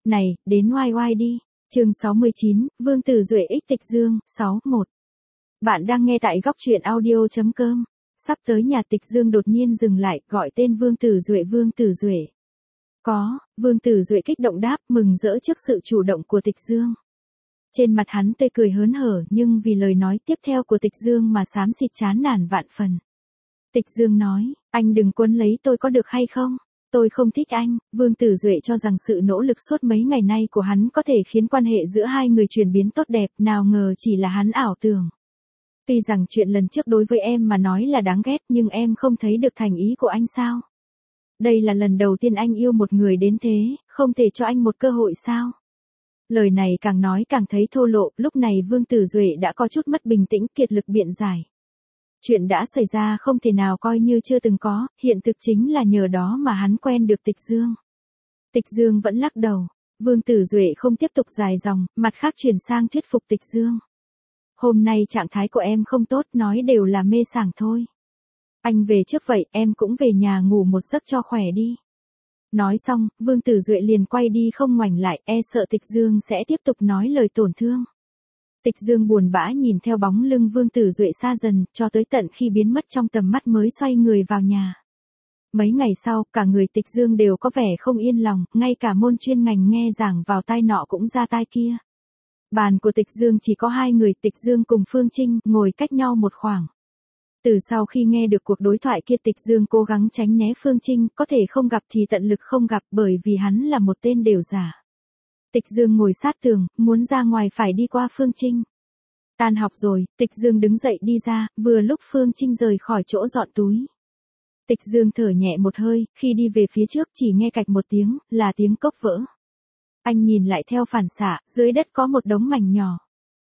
Này, đến oai oai đi. Chương 69, Vương Tử Duệ ích Tịch Dương, 61. Bạn đang nghe tại góc truyện audio.com. Sắp tới nhà Tịch Dương đột nhiên dừng lại, gọi tên Vương Tử Duệ. Vương Tử Duệ. Vương Tử Duệ kích động đáp, mừng rỡ trước sự chủ động của Tịch Dương. Trên mặt hắn tươi cười hớn hở, nhưng vì lời nói tiếp theo của Tịch Dương mà xám xịt chán nản vạn phần. Tịch Dương nói, anh đừng quấn lấy tôi có được hay không? Tôi không thích anh. Vương Tử Duệ cho rằng sự nỗ lực suốt mấy ngày nay của hắn có thể khiến quan hệ giữa hai người chuyển biến tốt đẹp, nào ngờ chỉ là hắn ảo tưởng. Tuy rằng chuyện lần trước đối với em mà nói là đáng ghét, nhưng em không thấy được thành ý của anh sao? Đây là lần đầu tiên anh yêu một người đến thế, không thể cho anh một cơ hội sao? Lời này càng nói càng thấy thô lộ, lúc này Vương Tử Duệ đã có chút mất bình tĩnh, kiệt lực biện giải. Chuyện đã xảy ra không thể nào coi như chưa từng có, hiện thực chính là nhờ đó mà hắn quen được Tịch Dương. Tịch Dương vẫn lắc đầu. Vương Tử Duệ không tiếp tục dài dòng, mặt khác chuyển sang thuyết phục Tịch Dương. Hôm nay trạng thái của em không tốt, nói đều là mê sảng thôi. Anh về trước vậy, em cũng về nhà ngủ một giấc cho khỏe đi. Nói xong, Vương Tử Duệ liền quay đi không ngoảnh lại, e sợ Tịch Dương sẽ tiếp tục nói lời tổn thương. Tịch Dương buồn bã nhìn theo bóng lưng Vương Tử Duệ xa dần, cho tới tận khi biến mất trong tầm mắt mới xoay người vào nhà. Mấy ngày sau, cả người Tịch Dương đều có vẻ không yên lòng, ngay cả môn chuyên ngành nghe giảng vào tai nọ cũng ra tai kia. Bàn của Tịch Dương chỉ có hai người, Tịch Dương cùng Phương Trinh, ngồi cách nhau một khoảng. Từ sau khi nghe được cuộc đối thoại kia, Tịch Dương cố gắng tránh né Phương Trinh, có thể không gặp thì tận lực không gặp, bởi vì hắn là một tên đều giả. Tịch Dương ngồi sát tường, muốn ra ngoài phải đi qua Phương Trinh. Tan học rồi, Tịch Dương đứng dậy đi ra, vừa lúc Phương Trinh rời khỏi chỗ dọn túi. Tịch Dương thở nhẹ một hơi, khi đi về phía trước chỉ nghe cạch một tiếng, là tiếng cốc vỡ. Anh nhìn lại theo phản xạ, dưới đất có một đống mảnh nhỏ.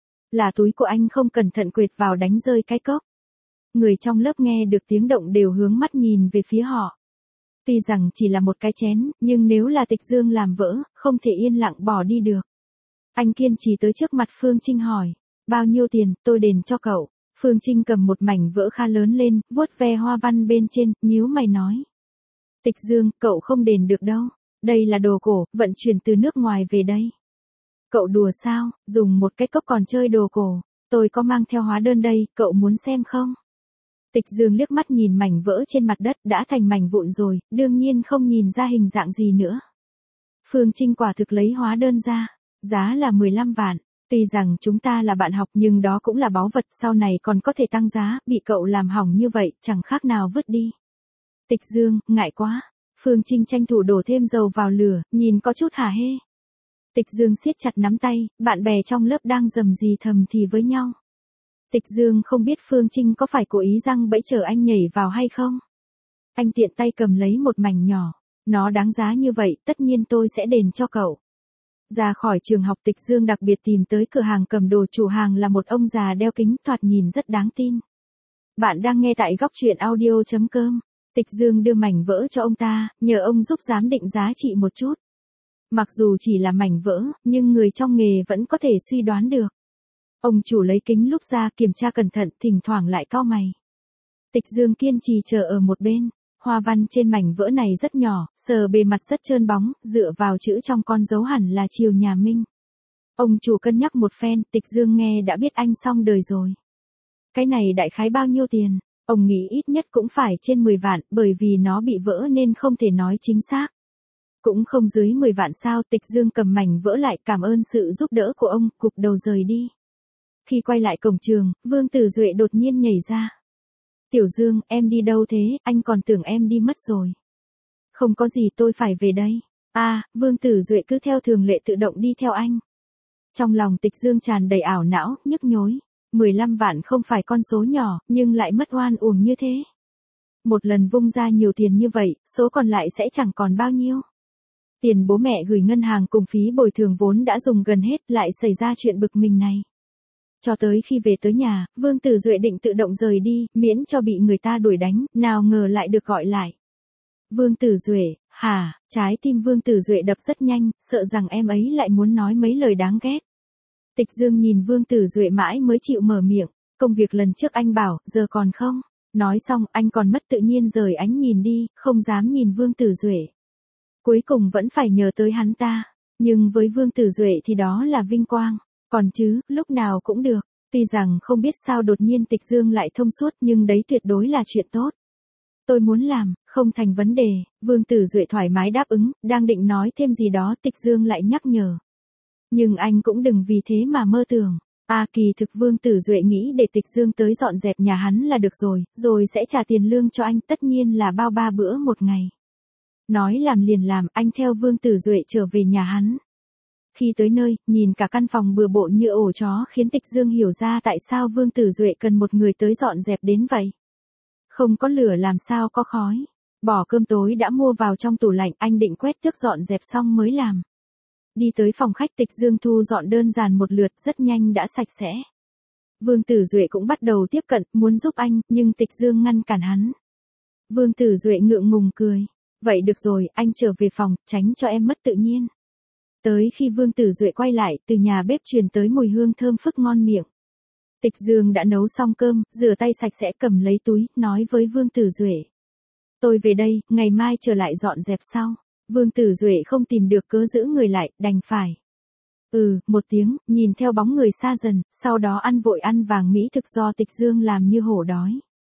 Là túi của anh không cẩn thận quệt vào đánh rơi cái cốc. Người trong lớp nghe được tiếng động đều hướng mắt nhìn về phía họ. Tuy rằng chỉ là một cái chén, nhưng nếu là Tịch Dương làm vỡ, không thể yên lặng bỏ đi được. Anh kiên trì tới trước mặt Phương Trinh hỏi, bao nhiêu tiền, tôi đền cho cậu. Phương Trinh cầm một mảnh vỡ kha lớn lên, vuốt ve hoa văn bên trên, nhíu mày nói. Tịch Dương, cậu không đền được đâu. Đây là đồ cổ, vận chuyển từ nước ngoài về đây. Cậu đùa sao, dùng một cái cốc còn chơi đồ cổ. Tôi có mang theo hóa đơn đây, cậu muốn xem không? Tịch Dương liếc mắt nhìn mảnh vỡ trên mặt đất, đã thành mảnh vụn rồi, đương nhiên không nhìn ra hình dạng gì nữa. Phương Trinh quả thực lấy hóa đơn ra, giá là 15 vạn. Tuy rằng chúng ta là bạn học nhưng đó cũng là báu vật, sau này còn có thể tăng giá, bị cậu làm hỏng như vậy, chẳng khác nào vứt đi. Tịch Dương, ngại quá. Phương Trinh tranh thủ đổ thêm dầu vào lửa, nhìn có chút hả hê. Tịch Dương siết chặt nắm tay, bạn bè trong lớp đang rầm rì thầm thì với nhau. Tịch Dương không biết Phương Trinh có phải cố ý giăng bẫy chờ anh nhảy vào hay không. Anh tiện tay cầm lấy một mảnh nhỏ. Nó đáng giá như vậy, tất nhiên tôi sẽ đền cho cậu. Ra khỏi trường học, Tịch Dương đặc biệt tìm tới cửa hàng cầm đồ, chủ hàng là một ông già đeo kính, thoạt nhìn rất đáng tin. Bạn đang nghe tại góc truyện audio.com. Tịch Dương đưa mảnh vỡ cho ông ta, nhờ ông giúp giám định giá trị một chút. Mặc dù chỉ là mảnh vỡ, nhưng người trong nghề vẫn có thể suy đoán được. Ông chủ lấy kính lúp ra kiểm tra cẩn thận, thỉnh thoảng lại cau mày. Tịch Dương kiên trì chờ ở một bên. Hoa văn trên mảnh vỡ này rất nhỏ, sờ bề mặt rất trơn bóng, dựa vào chữ trong con dấu hẳn là Triều Nhà Minh. Ông chủ cân nhắc một phen, Tịch Dương nghe đã biết anh xong đời rồi. Cái này đại khái bao nhiêu tiền? Ông nghĩ ít nhất cũng phải trên 10 vạn, bởi vì nó bị vỡ nên không thể nói chính xác. Cũng không dưới 10 vạn sao? Tịch Dương cầm mảnh vỡ lại, cảm ơn sự giúp đỡ của ông, cụp đầu rời đi. Khi quay lại cổng trường, Vương Tử Duệ đột nhiên nhảy ra. Tiểu Dương, em đi đâu thế, anh còn tưởng em đi mất rồi. Không có gì, tôi phải về đây. Vương Tử Duệ cứ theo thường lệ tự động đi theo anh. Trong lòng Tịch Dương tràn đầy ảo não, nhức nhối. 15 vạn không phải con số nhỏ, nhưng lại mất oan uổng như thế. Một lần vung ra nhiều tiền như vậy, số còn lại sẽ chẳng còn bao nhiêu. Tiền bố mẹ gửi ngân hàng cùng phí bồi thường vốn đã dùng gần hết, lại xảy ra chuyện bực mình này. Cho tới khi về tới nhà, Vương Tử Duệ định tự động rời đi, miễn cho bị người ta đuổi đánh, nào ngờ lại được gọi lại. Vương Tử Duệ, hả? Trái tim Vương Tử Duệ đập rất nhanh, sợ rằng em ấy lại muốn nói mấy lời đáng ghét. Tịch Dương nhìn Vương Tử Duệ mãi mới chịu mở miệng, công việc lần trước anh bảo, giờ còn không? Nói xong, anh còn mất tự nhiên rời ánh nhìn đi, không dám nhìn Vương Tử Duệ. Cuối cùng vẫn phải nhờ tới hắn ta. Nhưng với Vương Tử Duệ thì đó là vinh quang, còn chứ, lúc nào cũng được. Tuy rằng không biết sao đột nhiên Tịch Dương lại thông suốt nhưng đấy tuyệt đối là chuyện tốt. Tôi muốn làm, không thành vấn đề, Vương Tử Duệ thoải mái đáp ứng, đang định nói thêm gì đó Tịch Dương lại nhắc nhở. Nhưng anh cũng đừng vì thế mà mơ tưởng. Kỳ thực Vương Tử Duệ nghĩ để Tịch Dương tới dọn dẹp nhà hắn là được rồi sẽ trả tiền lương cho anh, tất nhiên là bao 3 bữa một ngày. Nói làm liền làm, anh theo Vương Tử Duệ trở về nhà hắn. Khi tới nơi, nhìn cả căn phòng bừa bộn như ổ chó khiến Tịch Dương hiểu ra tại sao Vương Tử Duệ cần một người tới dọn dẹp đến vậy. Không có lửa làm sao có khói. Bỏ cơm tối đã mua vào trong tủ lạnh, anh định quét tước dọn dẹp xong mới làm. Đi tới phòng khách Tịch Dương thu dọn đơn giản một lượt, rất nhanh đã sạch sẽ. Vương Tử Duệ cũng bắt đầu tiếp cận, muốn giúp anh, nhưng Tịch Dương ngăn cản hắn. Vương Tử Duệ ngượng ngùng cười. Vậy được rồi, anh trở về phòng, tránh cho em mất tự nhiên. Tới khi Vương Tử Duệ quay lại, từ nhà bếp truyền tới mùi hương thơm phức ngon miệng. Tịch Dương đã nấu xong cơm, rửa tay sạch sẽ cầm lấy túi, nói với Vương Tử Duệ. Tôi về đây, ngày mai trở lại dọn dẹp sau. Vương Tử Duệ không tìm được cớ giữ người lại, đành phải. Một tiếng, nhìn theo bóng người xa dần, sau đó ăn vội ăn vàng mỹ thực do Tịch Dương làm như hổ đói.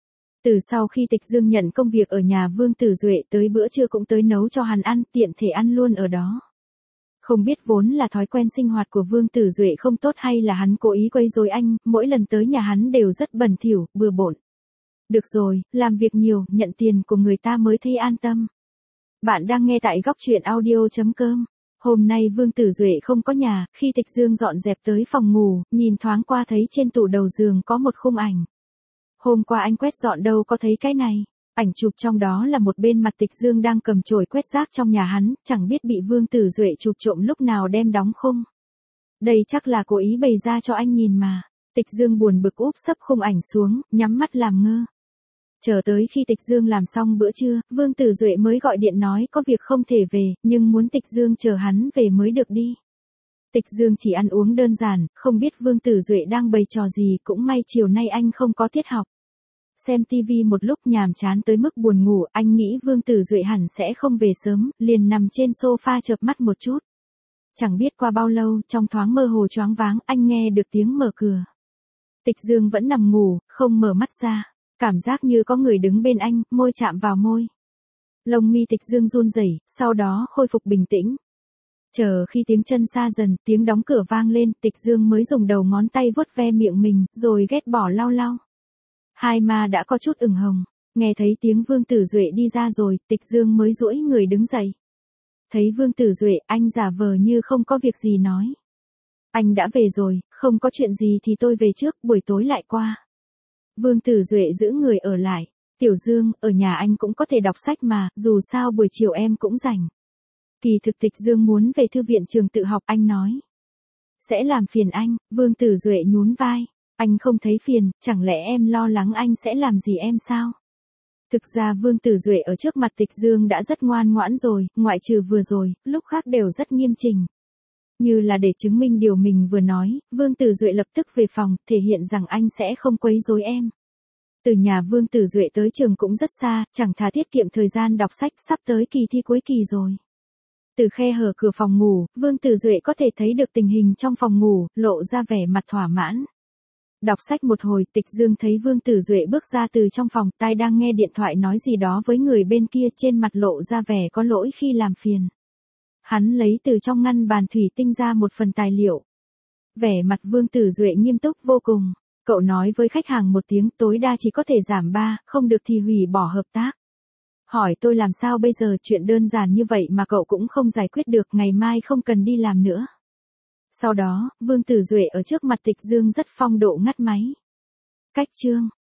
Từ sau khi Tịch Dương nhận công việc ở nhà Vương Tử Duệ tới bữa trưa cũng tới nấu cho hắn ăn, tiện thể ăn luôn ở đó. Không biết vốn là thói quen sinh hoạt của Vương Tử Duệ không tốt hay là hắn cố ý quấy rối anh, mỗi lần tới nhà hắn đều rất bẩn thỉu, bừa bộn. Được rồi, làm việc nhiều, nhận tiền của người ta mới thấy an tâm. Bạn đang nghe tại góc truyện audio.com. Hôm nay Vương Tử Duệ không có nhà, khi Tịch Dương dọn dẹp tới phòng ngủ, nhìn thoáng qua thấy trên tủ đầu giường có một khung ảnh. Hôm qua anh quét dọn đâu có thấy cái này. Ảnh chụp trong đó là một bên mặt Tịch Dương đang cầm chổi quét rác trong nhà hắn, chẳng biết bị Vương Tử Duệ chụp trộm lúc nào đem đóng khung. Đây chắc là cố ý bày ra cho anh nhìn mà. Tịch Dương buồn bực úp sấp khung ảnh xuống, nhắm mắt làm ngơ. Chờ tới khi Tịch Dương làm xong bữa trưa, Vương Tử Duệ mới gọi điện nói có việc không thể về, nhưng muốn Tịch Dương chờ hắn về mới được đi. Tịch Dương chỉ ăn uống đơn giản, không biết Vương Tử Duệ đang bày trò gì, cũng may chiều nay anh không có tiết học. Xem tivi một lúc nhàm chán tới mức buồn ngủ, anh nghĩ Vương Tử Duệ hẳn sẽ không về sớm, liền nằm trên sofa chợp mắt một chút. Chẳng biết qua bao lâu, trong thoáng mơ hồ choáng váng, anh nghe được tiếng mở cửa. Tịch Dương vẫn nằm ngủ, không mở mắt ra, cảm giác như có người đứng bên anh, môi chạm vào môi. Lông mi Tịch Dương run rẩy, sau đó khôi phục bình tĩnh. Chờ khi tiếng chân xa dần, tiếng đóng cửa vang lên, Tịch Dương mới dùng đầu ngón tay vuốt ve miệng mình, rồi ghét bỏ lau lau. Hai má đã có chút ửng hồng, nghe thấy tiếng Vương Tử Duệ đi ra rồi, Tịch Dương mới duỗi người đứng dậy. Thấy Vương Tử Duệ, anh giả vờ như không có việc gì nói. Anh đã về rồi, không có chuyện gì thì tôi về trước, buổi tối lại qua. Vương Tử Duệ giữ người ở lại. Tiểu Dương, ở nhà anh cũng có thể đọc sách mà, dù sao buổi chiều em cũng rảnh. Kỳ thực Tịch Dương muốn về thư viện trường tự học, anh nói. Sẽ làm phiền anh, Vương Tử Duệ nhún vai. Anh không thấy phiền, chẳng lẽ em lo lắng anh sẽ làm gì em sao? Thực ra Vương Tử Duệ ở trước mặt Tịch Dương đã rất ngoan ngoãn rồi, ngoại trừ vừa rồi, lúc khác đều rất nghiêm chỉnh. Như là để chứng minh điều mình vừa nói, Vương Tử Duệ lập tức về phòng, thể hiện rằng anh sẽ không quấy rối em. Từ nhà Vương Tử Duệ tới trường cũng rất xa, chẳng thà tiết kiệm thời gian đọc sách, sắp tới kỳ thi cuối kỳ rồi. Từ khe hở cửa phòng ngủ, Vương Tử Duệ có thể thấy được tình hình trong phòng ngủ, lộ ra vẻ mặt thỏa mãn. Đọc sách một hồi, Tịch Dương thấy Vương Tử Duệ bước ra từ trong phòng, tai đang nghe điện thoại nói gì đó với người bên kia, trên mặt lộ ra vẻ có lỗi khi làm phiền. Hắn lấy từ trong ngăn bàn thủy tinh ra một phần tài liệu. Vẻ mặt Vương Tử Duệ nghiêm túc vô cùng. Cậu nói với khách hàng một tiếng, tối đa chỉ có thể giảm 3, không được thì hủy bỏ hợp tác. Hỏi tôi làm sao bây giờ, chuyện đơn giản như vậy mà cậu cũng không giải quyết được, ngày mai không cần đi làm nữa. Sau đó, Vương Tử Duệ ở trước mặt Tịch Dương rất phong độ ngắt máy. Cách chương